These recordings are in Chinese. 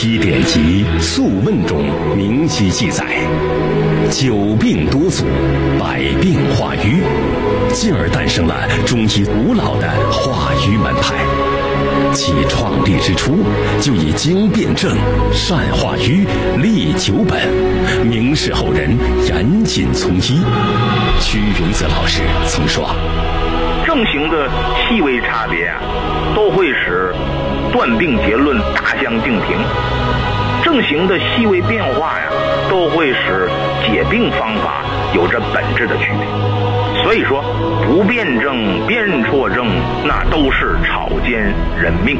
医典籍《素问》中明晰记载，久病多祖，百病化瘀，进而诞生了中医古老的化瘀门派。其创立之初，就以经辨证、善化瘀、利久本，明示后人严谨从医。屈云泽老师曾说， 症型的细微差别啊，都会使断病结论大相径庭；症型的细微变化呀，都会使解病方法有着本质的区别。所以说，不辨证、辨错症，那都是草菅人命。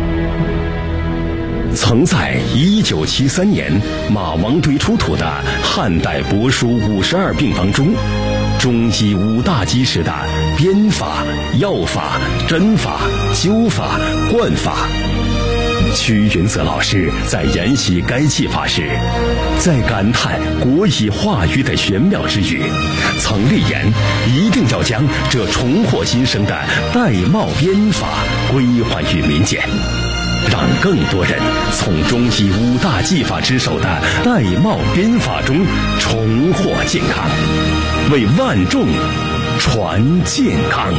曾在1973年马王堆出土的汉代帛书52病方中，中医5大基石的编法、药法、针法、灸法、灌法。屈云泽老师在研习该技法时，在感叹国医化瘀的玄妙之余，曾立言一定要将这重获新生的玳瑁编法归还于民间，让更多人从中医5大技法之首的玳瑁编法中重获健康，为万众传健康。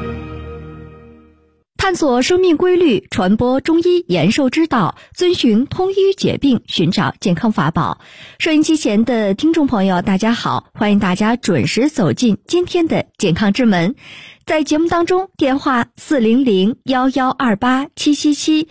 探索生命规律，传播中医延寿之道，遵循通医解病，寻找健康法宝。收音机前的听众朋友，大家好，欢迎大家准时走进今天的健康之门。在节目当中，电话400-1128-777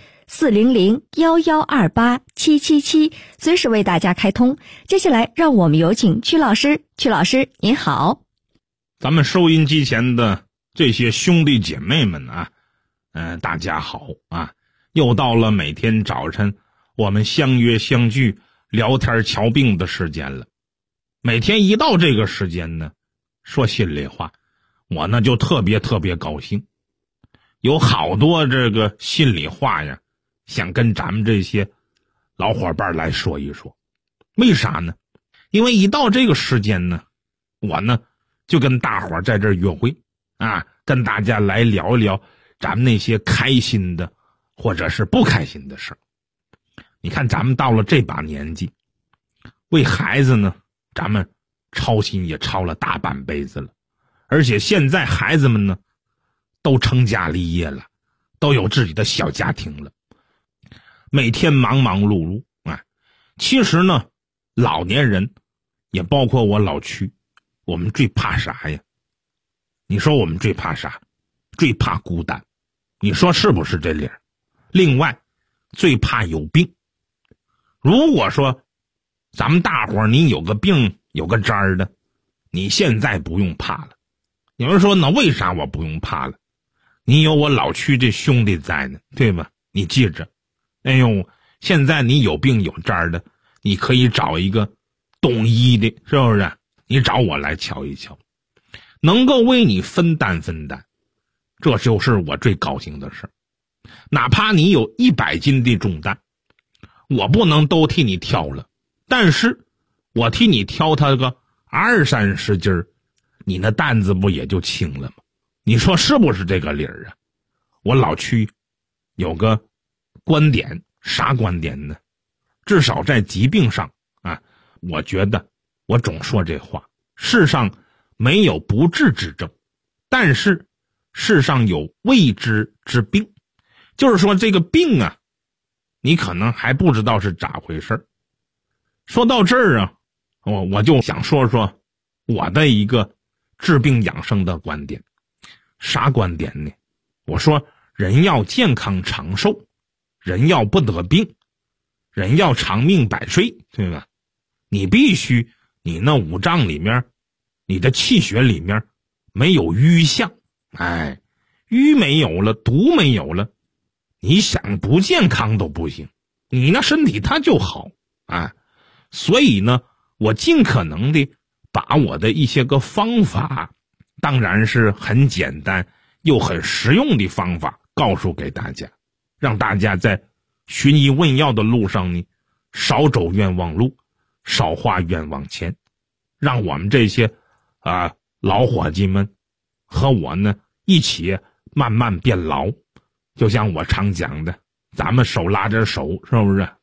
400-1128-777，随时为大家开通。接下来让我们有请曲老师。曲老师您好。 咱们收音机前的这些兄弟姐妹们啊，大家好啊！又到了每天早晨我们相约相聚聊天瞧病的时间了。每天一到这个时间呢，说心里话，我呢就特别高兴，有好多这个心里话呀，想跟咱们这些老伙伴来说一说。为啥呢？因为一到这个时间呢，我呢就跟大伙在这儿约会啊，跟大家来聊一聊咱们那些开心的或者是不开心的事儿。你看咱们到了这把年纪，为孩子呢咱们操心也操了大半辈子了，而且现在孩子们呢都成家立业了，都有自己的小家庭了，每天忙忙碌碌啊。其实呢老年人也包括我老屈，我们最怕啥呀？你说我们最怕啥？最怕孤单，你说是不是这理儿？另外最怕有病。如果说咱们大伙儿你有个病有个灾儿的，你现在不用怕了。有人说那为啥我不用怕了？你有我老屈这兄弟在呢，对吧？你记着，哎呦，现在你有病有灾儿的，你可以找一个懂医的，是不是？你找我来瞧一瞧，能够为你分担，这就是我最高兴的事。哪怕你有100斤的重担，我不能都替你挑了，但是我替你挑他个20-30斤，你那担子不也就轻了吗？你说是不是这个理儿啊？我老屈有个观点，啥观点呢？至少在疾病上啊，我觉得我总说这话，世上没有不治之症，但是世上有未知之病。就是说这个病啊，你可能还不知道是咋回事。说到这儿啊，我就想说说我的一个治病养生的观点。啥观点呢？我说人要健康长寿，人要不得病，人要长命百岁，对吧？你必须你那五脏里面，你的气血里面没有瘀象，哎，瘀没有了，毒没有了，你想不健康都不行，你那身体它就好啊。所以呢，我尽可能的把我的一些个方法，当然是很简单又很实用的方法告诉给大家，让大家在寻医问药的路上呢，少走冤枉路，少花冤枉钱，让我们这些老伙计们和我呢一起慢慢变老。就像我常讲的，咱们手拉着手，是不是？哎，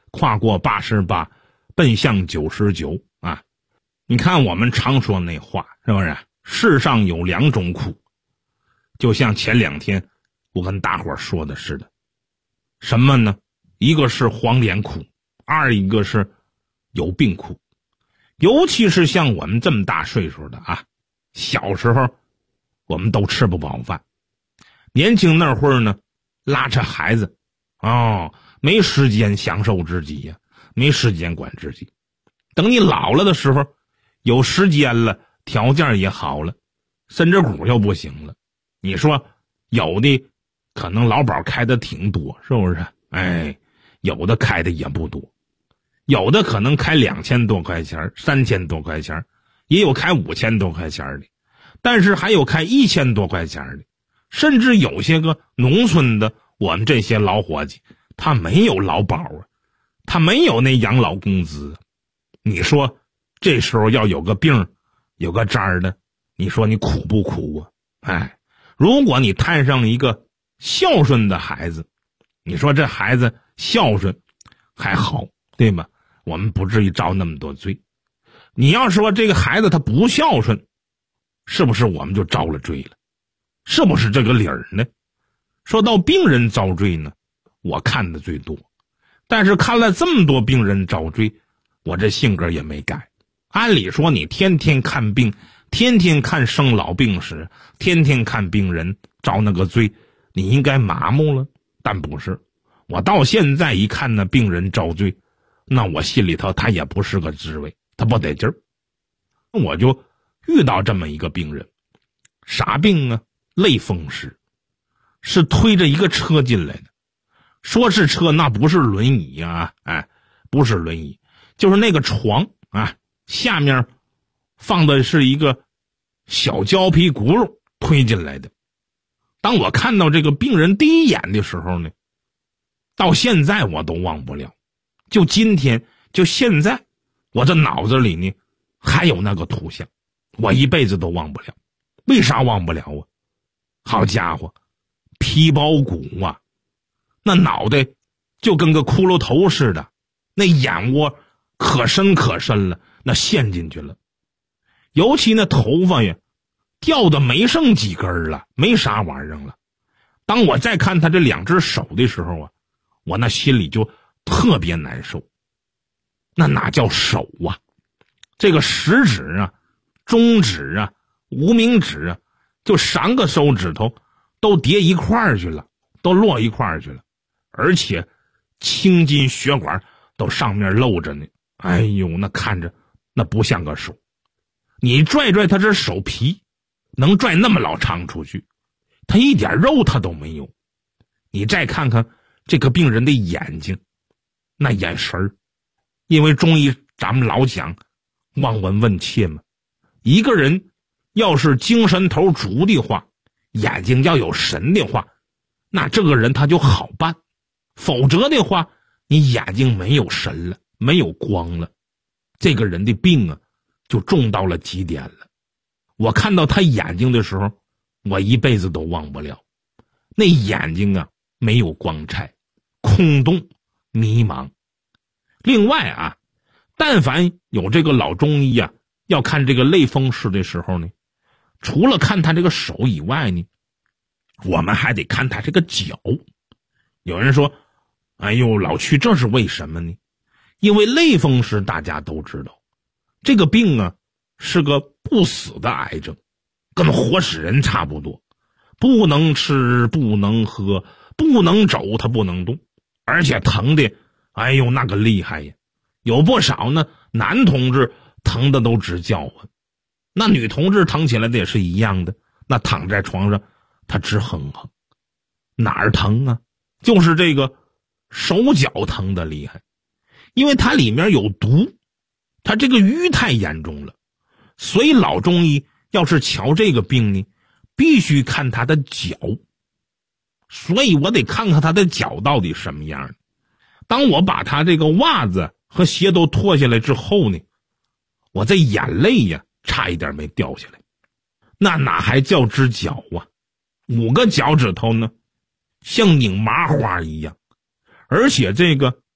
跨过88，奔向99啊！你看我们常说那话是不是？世上有2种苦，就像前2天我跟大伙说的似的，什么呢？一个是黄连苦，一个是有病苦。尤其是像我们这么大岁数的啊，小时候我们都吃不饱饭，年轻那会儿呢，拉扯孩子没时间享受自己呀，没时间管自己。等你老了的时候，有时间了，条件也好了，身子骨又不行了。你说有的可能劳保开的挺多，是不是？有的开的也不多，有的可能开2000多块钱，3000多块钱，也有开5000多块钱的，但是还有开1000多块钱的，甚至有些个农村的，我们这些老伙计，他没有劳保啊，他没有那养老工资。你说这时候要有个病，有个灾儿的，你说你苦不苦啊？如果你摊上一个孝顺的孩子，你说这孩子孝顺还好，对吧？我们不至于遭那么多罪。你要说这个孩子他不孝顺，是不是我们就遭了罪了？是不是这个理儿呢？说到病人遭罪呢，我看的最多，但是看了这么多病人遭罪，我这性格也没改。按理说你天天看病，天天看生老病死，天天看病人遭那个罪，你应该麻木了，但不是。我到现在一看那病人遭罪，那我心里头他也不是个滋味，他不得劲儿。我就遇到这么一个病人，啥病啊？类风湿，是推着一个车进来的。说是车，那不是轮椅啊，不是轮椅，就是那个床啊，下面放的是一个小胶皮轱辘推进来的。当我看到这个病人第一眼的时候呢，到现在我都忘不了。就今天，就现在，我这脑子里呢还有那个图像，我一辈子都忘不了。为啥忘不了啊？好家伙，皮包骨啊，那脑袋就跟个骷髅头似的，那眼窝可深可深了，那陷进去了。尤其那头发呀，掉的没剩几根了，没啥玩意儿了。当我再看他这2只手的时候啊，我那心里就特别难受。那哪叫手啊？这个食指啊、中指啊、无名指啊，就3个手指头都叠一块儿去了，都落一块儿去了，而且青筋血管都上面露着呢。哎呦，那看着那不像个手。你拽拽他这手皮，能拽那么老长出去，他一点肉他都没有。你再看看这个病人的眼睛，那眼神儿，因为中医咱们老讲望闻问切嘛，一个人要是精神头足的话，眼睛要有神的话，那这个人他就好办。否则的话，你眼睛没有神了，没有光了，这个人的病啊就重到了极点了。我看到他眼睛的时候，我一辈子都忘不了。那眼睛啊没有光彩，空洞迷茫。另外啊，但凡有这个老中医啊要看这个类风湿的时候呢，除了看他这个手以外呢，我们还得看他这个脚。有人说，哎呦老屈，这是为什么呢？因为类风湿大家都知道，这个病啊是个不死的癌症，跟活死人差不多，不能吃，不能喝，不能走，他不能动，而且疼的哎呦那个厉害呀。有不少呢男同志疼的都直叫唤，那女同志疼起来的也是一样的，那躺在床上他直哼哼。哪儿疼啊？就是这个手脚疼的厉害，因为它里面有毒，它这个瘀太严重了，所以老中医要是瞧这个病呢，必须看他的脚。所以我得看看他的脚到底什么样。当我把他这个袜子和鞋都脱下来之后呢，我这眼泪呀差一点没掉下来。那哪还叫只脚啊？5个脚趾头呢像拧麻花一样，而且这个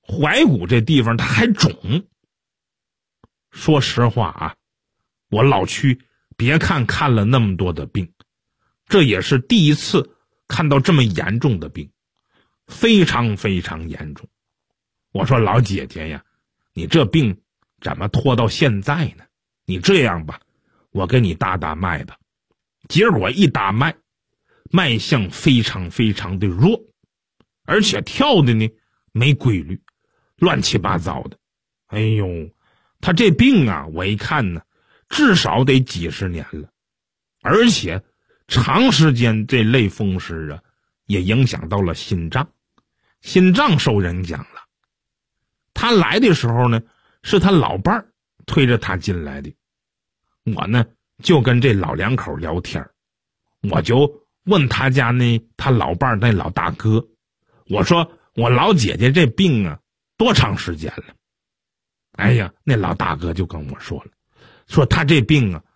踝骨这地方它还肿。说实话啊，我老屈别看了那么多的病，这也是第一次看到这么严重的病，非常非常严重。我说老姐姐呀，你这病怎么拖到现在呢？你这样吧，我给你搭搭脉吧。结果一搭脉，脉象非常非常的弱，而且跳的呢没规律，乱七八糟的。哎呦，他这病啊，我一看呢，至少得几十年了，而且长时间这类风湿啊，也影响到了心脏，心脏受影响了。他来的时候呢，是他老伴儿推着他进来的。我呢就跟这老两口聊天，我就问他家他老伴儿那老大哥，我说我老姐姐这病啊多长时间了？哎呀，那老大哥就跟我说了，说他这病啊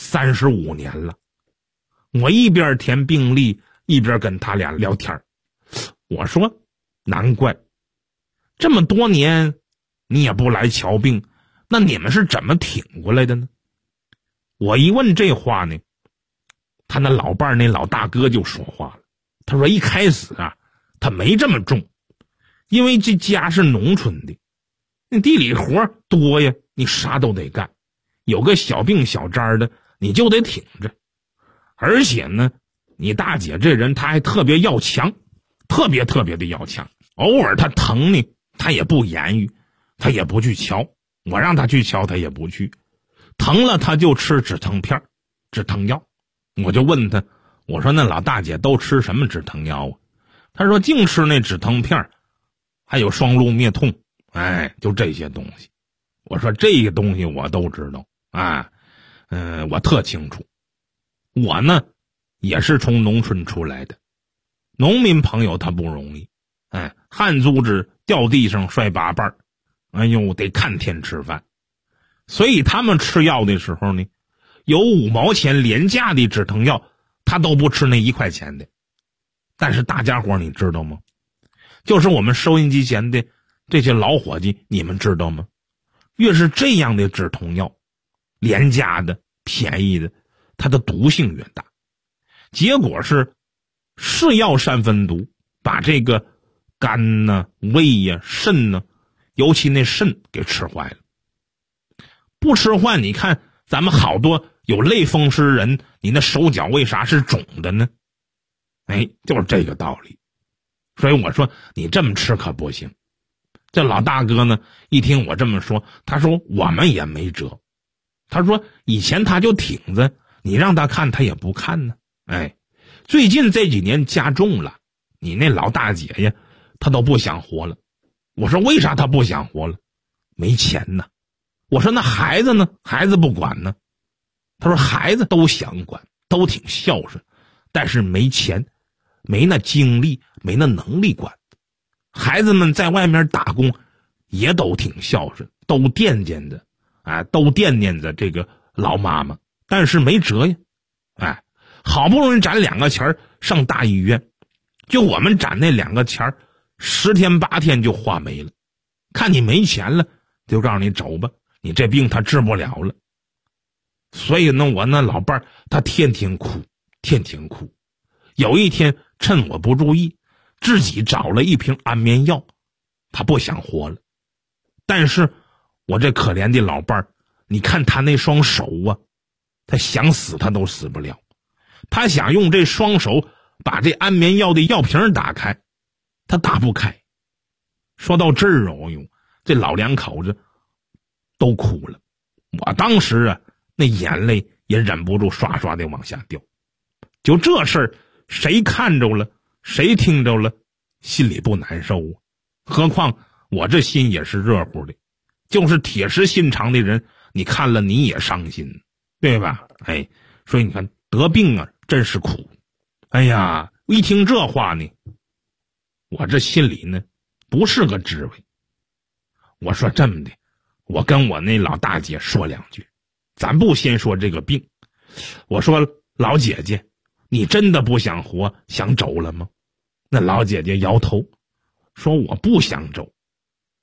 35年了。我一边填病历一边跟他俩聊天，我说难怪这么多年你也不来瞧病，那你们是怎么挺过来的呢？我一问这话呢，他那老伴儿那老大哥就说话了，他说一开始啊他没这么重，因为这家是农村的，那地里活多呀，你啥都得干，有个小病小灾的你就得挺着。而且呢，你大姐这人她还特别要强，特别的要强，偶尔她疼呢她也不言语，她也不去瞧，我让她去瞧她也不去，疼了她就吃止疼片止疼药。我就问她，我说那老大姐都吃什么止疼药啊？她说净吃那止疼片还有双鹿灭痛，哎，就这些东西。我说这个东西我都知道啊，我特清楚。我呢也是从农村出来的，农民朋友他不容易，哎，汗珠子掉地上摔八瓣，哎呦得看天吃饭。所以他们吃药的时候呢，有5毛钱廉价的止疼药他都不吃那1块钱的。但是大家伙你知道吗？就是我们收音机前的这些老伙计，你们知道吗？越是这样的止痛药，廉价的便宜的，它的毒性越大。结果是是药三分毒，把这个肝呢、胃呀、肾呢，尤其那肾给吃坏了。不吃坏，你看咱们好多有类风湿人，你那手脚为啥是肿的呢？哎，就是这个道理。所以我说你这么吃可不行。这老大哥呢一听我这么说，他说我们也没辙。他说以前他就挺着，你让他看他也不看呢。哎，最近这几年加重了，你那老大姐呀她都不想活了。我说为啥她不想活了？没钱呢。我说那孩子呢？孩子不管呢。他说孩子都想管，都挺孝顺，但是没钱，没那精力，没那能力管。孩子们在外面打工也都挺孝顺，都惦记着啊，都惦念着这个老妈妈，但是没辙呀。哎，好不容易攒2个钱上大医院，就我们攒那2个钱10天8天就花没了。看你没钱了，就告诉你走吧，你这病他治不了了。所以呢，我那老伴儿他天天哭。有一天趁我不注意，自己找了一瓶安眠药，他不想活了。但是我这可怜的老伴儿，你看他那双手啊，他想死他都死不了。他想用这双手把这安眠药的药瓶打开，他打不开。说到这儿哦呦，这老两口子都哭了。我当时啊，那眼泪也忍不住刷刷的往下掉。就这事儿，谁看着了，谁听着了，心里不难受啊。何况我这心也是热乎的，就是铁石心肠的人，你看了你也伤心，对吧？哎，所以你看得病啊，真是苦。哎呀，一听这话呢，我这心里呢不是个滋味。我说这么的，我跟我那老大姐说2句，咱不先说这个病。我说老姐姐，你真的不想活，想走了吗？那老姐姐摇头，说我不想走。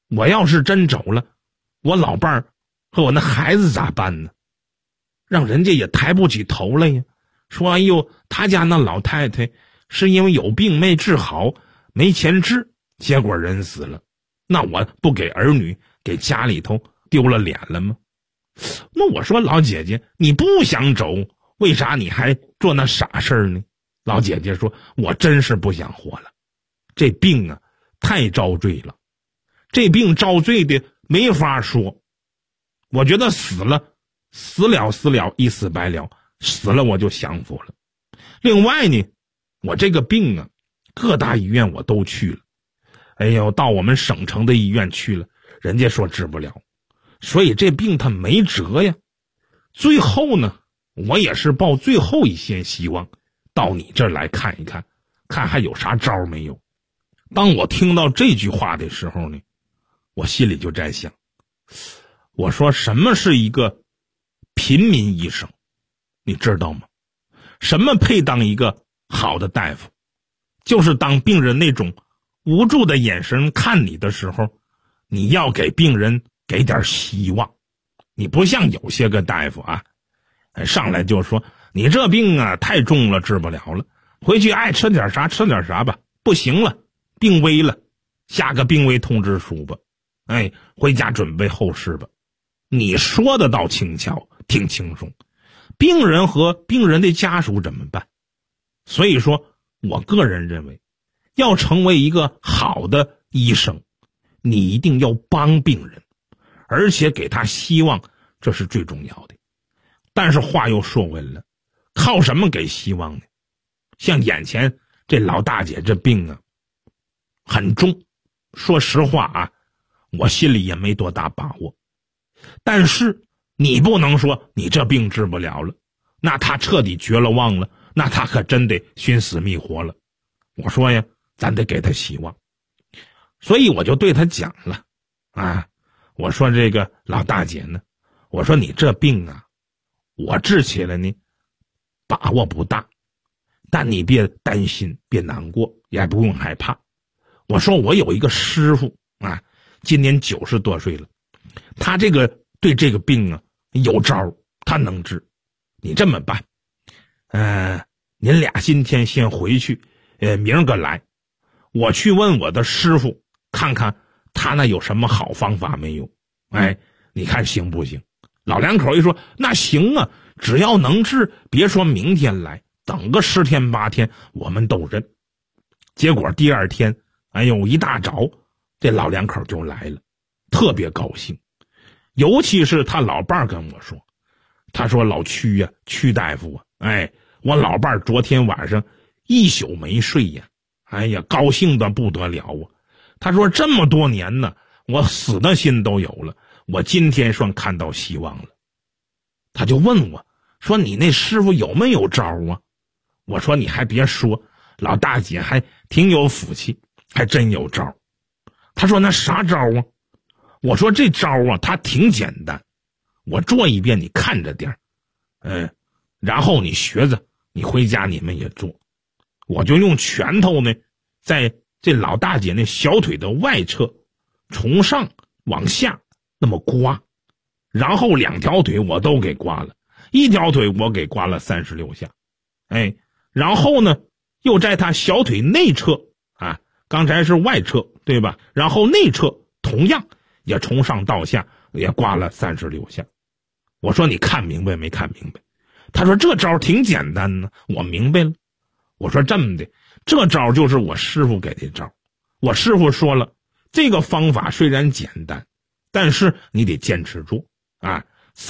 我要是真走了，我老伴儿和我那孩子咋办呢？让人家也抬不起头来呀。说哎呦，他家那老太太是因为有病没治好，没钱治，结果人死了，那我不给儿女给家里头丢了脸了吗？那我说老姐姐，你不想走，为啥你还做那傻事儿呢？老姐姐说，我真是不想活了，这病啊太遭罪了，这病遭罪的没法说，我觉得死了一死百了，死了我就享福了。另外呢，我这个病啊各大医院我都去了，哎呦，到我们省城的医院去了，人家说治不了，所以这病它没辙呀。最后呢，我也是抱最后一线希望到你这儿来看一看，看还有啥招没有。当我听到这句话的时候呢，我心里就在想，我说什么是一个平民医生，你知道吗？什么配当一个好的大夫？就是当病人那种无助的眼神看你的时候，你要给病人给点希望。你不像有些个大夫啊，上来就说你这病啊太重了，治不了了，回去爱吃点啥吃点啥吧，不行了，病危了，下个病危通知书吧，哎，回家准备后事吧。你说的倒轻巧，挺轻松，病人和病人的家属怎么办？所以说我个人认为，要成为一个好的医生，你一定要帮病人，而且给他希望，这是最重要的。但是话又说回来了，靠什么给希望呢？像眼前这老大姐这病啊很重，说实话啊，我心里也没多大把握。但是你不能说你这病治不了了，那他彻底绝了望了，那他可真得寻死觅活了。我说呀，咱得给他希望。所以我就对他讲了啊，我说这个老大姐呢，我说你这病啊，我治起来呢把握不大，但你别担心，别难过，也不用害怕。我说我有一个师傅啊，今年90多岁了，他这个对这个病啊有招，他能治。你这么办，您俩今天先回去，明儿个来，我去问我的师傅，看看他那有什么好方法没有。哎，你看行不行？老两口一说，那行啊，只要能治，别说明天来，等个10天8天我们都认。结果第二天，哎呦，一大早这老两口就来了，特别高兴。尤其是他老伴儿跟我说，他说老曲呀，曲大夫啊，哎，我老伴儿昨天晚上一宿没睡呀，哎呀，高兴的不得了啊。他说这么多年呢，我死的心都有了，我今天算看到希望了。他就问我说，你那师傅有没有招啊？我说你还别说，老大姐还挺有福气，还真有招。他说那啥招啊？我说这招啊，它挺简单，我做一遍你看着点然后你学着，你回家你们也做。我就用拳头呢，在这老大姐那小腿的外侧，从上往下那么刮，然后2条腿我都给刮了，1条腿我给刮了36下，哎，然后呢，又在她小腿内侧啊，刚才是外侧对吧？然后内侧同样也从上到下也刮了36下。我说你看明白没看明白？他说这招挺简单呢，我明白了。我说这么的，这招就是我师傅给的招。我师傅说了，这个方法虽然简单，但是你得坚持做啊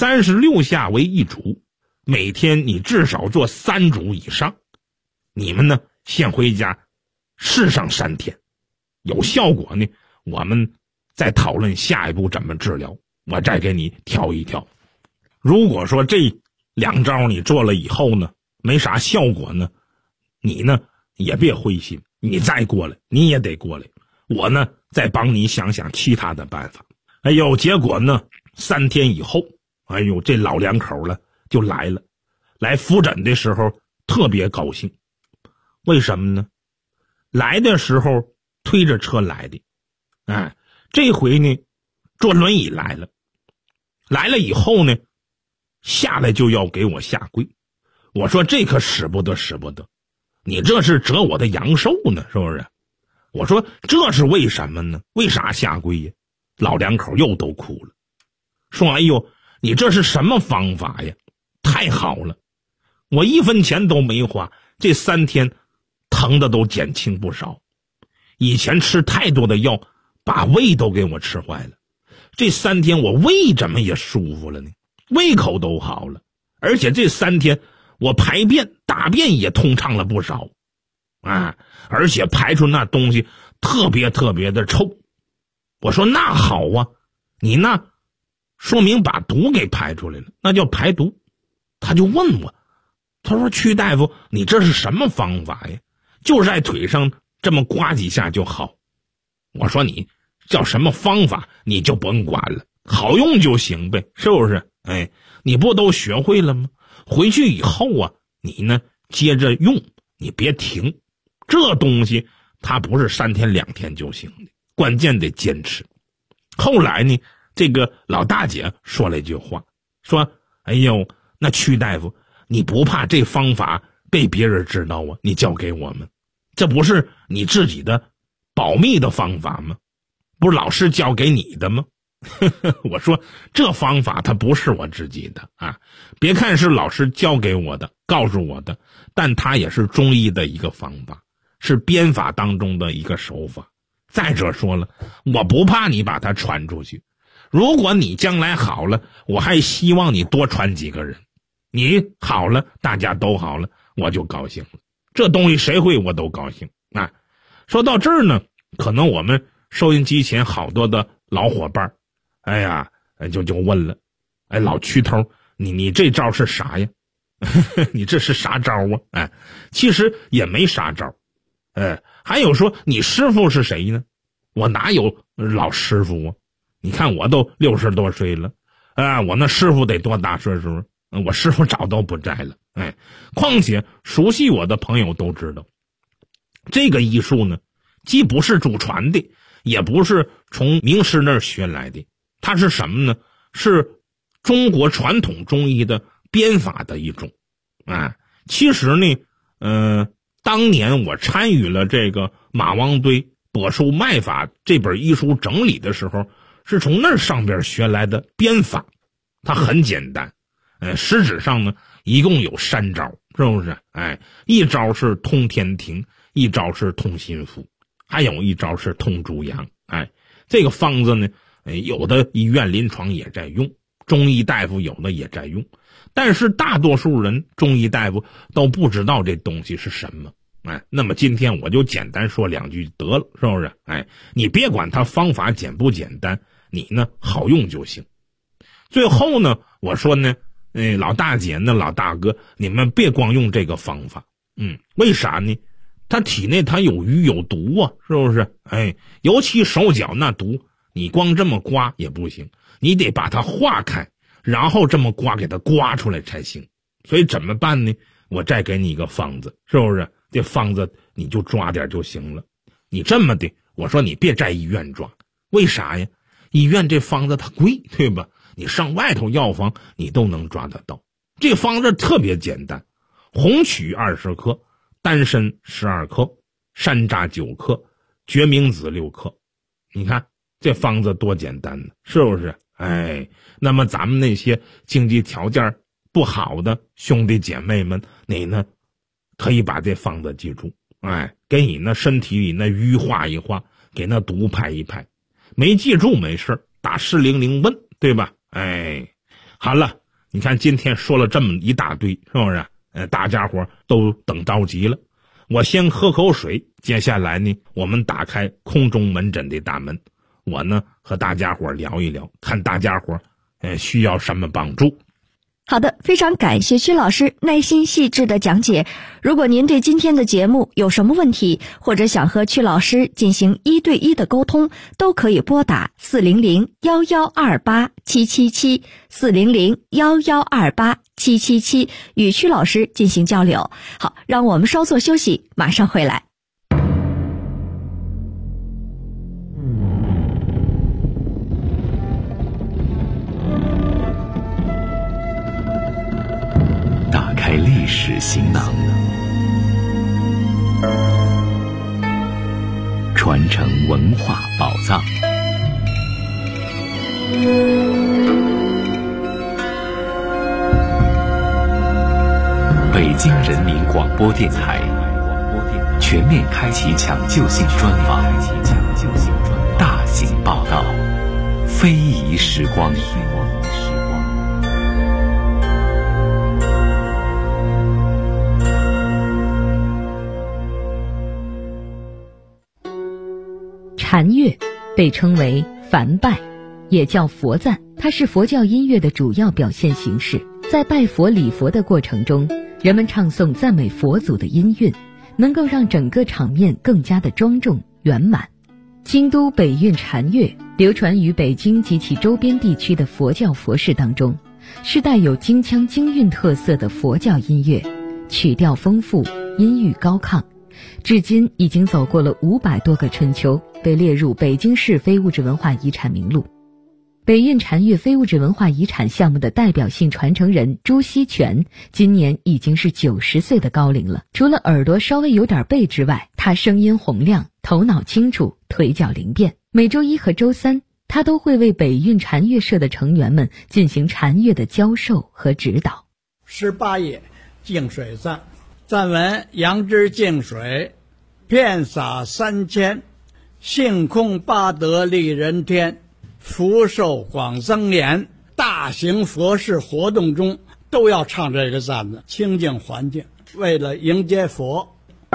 ，36下为1组，每天你至少做3组以上。你们呢，先回家试上3天，有效果呢，我们再讨论下一步怎么治疗，我再给你调一调。如果说这2招你做了以后呢，没啥效果呢，你呢也别灰心，你再过来，你也得过来，我呢再帮你想想其他的办法。哎呦，结果呢3天以后，哎呦，这老两口了就来了，来复诊的时候特别高兴。为什么呢？来的时候推着车来的，哎， 这回呢坐轮椅来了，来了以后呢下来就要给我下跪。我说这可使不得，你这是折我的阳寿呢，是不是？我说这是为什么呢？为啥下跪呀？老两口又都哭了，说哎呦，你这是什么方法呀？太好了，我1分钱都没花，这3天疼的都减轻不少。以前吃太多的药，把胃都给我吃坏了，这3天我胃怎么也舒服了呢？胃口都好了，而且这3天我排便大便也通畅了不少啊，而且排出那东西特别的臭。我说那好啊，你那说明把毒给排出来了，那叫排毒。他就问我，他说曲大夫，你这是什么方法呀？就在腿上这么刮几下就好。我说你叫什么方法你就甭管了，好用就行呗，是不是？哎，你不都学会了吗？回去以后啊，你呢接着用，你别停。这东西它不是3天2天就行的，关键得坚持。后来呢，这个老大姐说了一句话，说哎呦，那曲大夫，你不怕这方法被别人知道啊？你教给我们，这不是你自己的保密的方法吗？不是老师教给你的吗？我说这方法它不是我自己的啊，别看是老师教给我的告诉我的，但它也是中医的一个方法，是编法当中的一个手法。再者说了，我不怕你把它传出去，如果你将来好了，我还希望你多传几个人，你好了大家都好了，我就高兴了。这东西谁会我都高兴啊。说到这儿呢，可能我们收音机前好多的老伙伴哎呀就问了，哎，老曲头，你这招是啥呀？你这是啥招啊？哎，其实也没啥招。还有说你师傅是谁呢？我哪有老师傅啊？你看我都60多岁了，我那师傅得多大岁数？我师傅早都不在了。哎，况且熟悉我的朋友都知道，这个医术呢，既不是祖传的，也不是从名师那儿学来的，它是什么呢？是中国传统中医的编法的一种。其实呢，当年我参与了这个马王堆柏树脉法这本医书整理的时候，是从那上边学来的编法。它很简单，实质上呢一共有3招，是不是？一招是通天庭，一招是通心腹，还有一招是通诸阳。这个方子呢，有的医院临床也在用，中医大夫有的也在用，但是大多数人中医大夫都不知道这东西是什么。那么今天我就简单说2句得了，是不是？你别管它方法简不简单，你呢好用就行。最后呢，我说呢，老大姐呢，老大哥，你们别光用这个方法。为啥呢？他体内他有瘀有毒啊，是不是？尤其手脚那毒，你光这么刮也不行，你得把它化开，然后这么刮给它刮出来才行。所以怎么办呢？我再给你一个方子，是不是？这方子你就抓点就行了。你这么的，我说你别在医院抓，为啥呀？医院这方子它贵，对吧？你上外头药房你都能抓得到。这方子特别简单，红曲20克，丹参12克，山楂9克，决明子6克。你看这方子多简单呢，是不是？那么咱们那些经济条件不好的兄弟姐妹们，你呢可以把这方子记住，给你那身体里那瘀化一化，给那毒排一排。没记住没事，打400问，对吧？好了，你看今天说了这么一大堆，是不是？大家伙都等着急了。我先喝口水，接下来呢，我们打开空中门诊的大门，我呢和大家伙聊一聊，看大家伙需要什么帮助。 好的，非常感谢曲老师耐心细致的讲解。如果您对今天的节目有什么问题，或者想和曲老师进行1对1的沟通，都可以拨打400-1128-777 400-1128-777与曲老师进行交流。好，让我们稍作休息，马上回来。 世行囊，传承文化宝藏。北京人民广播电台全面开启抢救性专访，大型报道，非遗时光。 禅乐被称为梵拜，也叫佛赞，它是佛教音乐的主要表现形式。在拜佛礼佛的过程中，人们唱诵赞美佛祖的音韵，能够让整个场面更加的庄重圆满。京都北韵禅乐流传于北京及其周边地区的佛教佛事当中，是带有京腔京韵特色的佛教音乐，曲调丰富，音域高亢，至今已经走过了500多个春秋，被列入北京市非物质文化遗产名录。北韵禅乐非物质文化遗产项目的代表性传承人朱锡全今年已经是90岁的高龄了。除了耳朵稍微有点背之外，他声音洪亮，头脑清楚，腿脚灵便。每周一和周三，他都会为北韵禅乐社的成员们进行禅乐的教授和指导。 18页净水赞，赞文：杨枝净水，遍洒3000，性空八德利人天，福寿广增延。大型佛事活动中都要唱这个赞的，清净环境，为了迎接佛。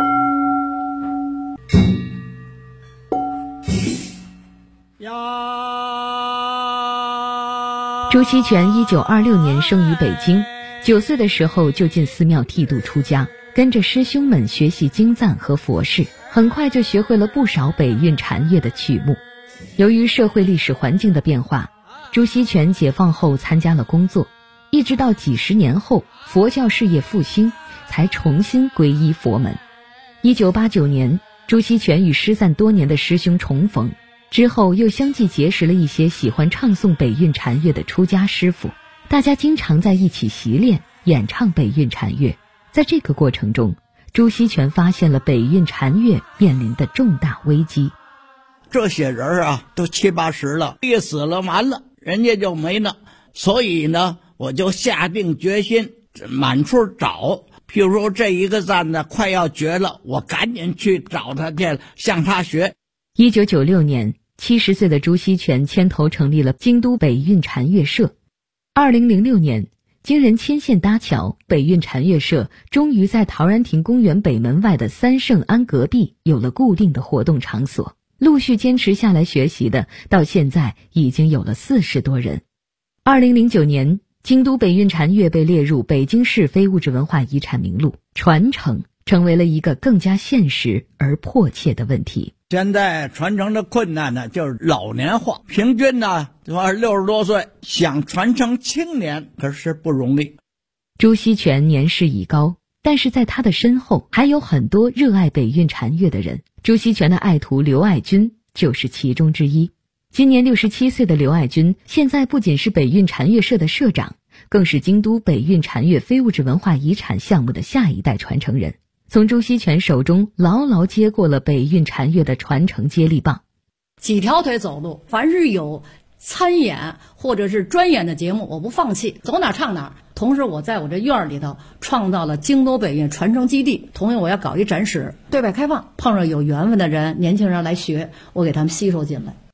朱锡全1926年生于北京，9岁的时候就进寺庙剃度出家，跟着师兄们学习经赞和佛事，很快就学会了不少北韵禅乐的曲目。由于社会历史环境的变化，朱锡全解放后参加了工作，一直到几十年后佛教事业复兴，才重新皈依佛门。1989年，朱锡全与失散多年的师兄重逢，之后又相继结识了一些喜欢唱诵北韵禅乐的出家师傅，大家经常在一起习练演唱北韵禅乐。在这个过程中，朱锡全发现了北韵禅乐面临的重大危机。 这些人啊，都70、80了，一死了完了，人家就没了。所以呢，我就下定决心满处找。譬如说这一个赞呢快要绝了，我赶紧去找他去，向他学。 1996年，70岁的朱锡全牵头成立了京都北韵禅乐社。2006年，经人牵线搭桥，北韵禅乐社终于在陶然亭公园北门外的三圣庵隔壁有了固定的活动场所。陆续坚持下来学习的，到现在已经有了40多人。2009年，京都北韵禅乐被列入北京市非物质文化遗产名录，传承成为了一个更加现实而迫切的问题。 现在传承的困难呢，就是老年化，平均呢60多岁，想传承青年可是不容易。 朱锡全年事已高，但是在他的身后还有很多热爱北韵禅乐的人。朱锡全的爱徒刘爱军就是其中之一。今年67岁的刘爱军，现在不仅是北韵禅乐社的社长，更是京都北韵禅乐非物质文化遗产项目的下一代传承人，从朱锡全手中牢牢接过了北韵禅乐的传承接力棒。 几条腿走路，凡是有参演或者是专演的节目，我不放弃，走哪唱哪。同时我在我这院里头创造了京都北韵传承基地，同时我要搞一展示，对外开放，碰上有缘分的人，年轻人来学，我给他们吸收进来。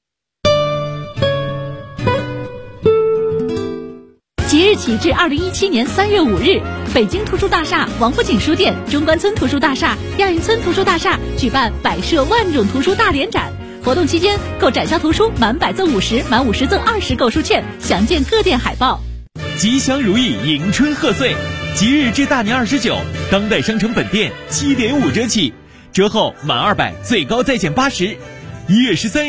即日起至2017年3月5日，北京图书大厦、王府井书店、中关村图书大厦、亚运村图书大厦举办百设万种图书大联展。活动期间，购展销图书满100赠50，满50赠20购书券，详见各店海报。 吉祥如意，迎春贺岁，即日至大年29，当代商城本店7.5折起，折后满200最高再减80。1月13日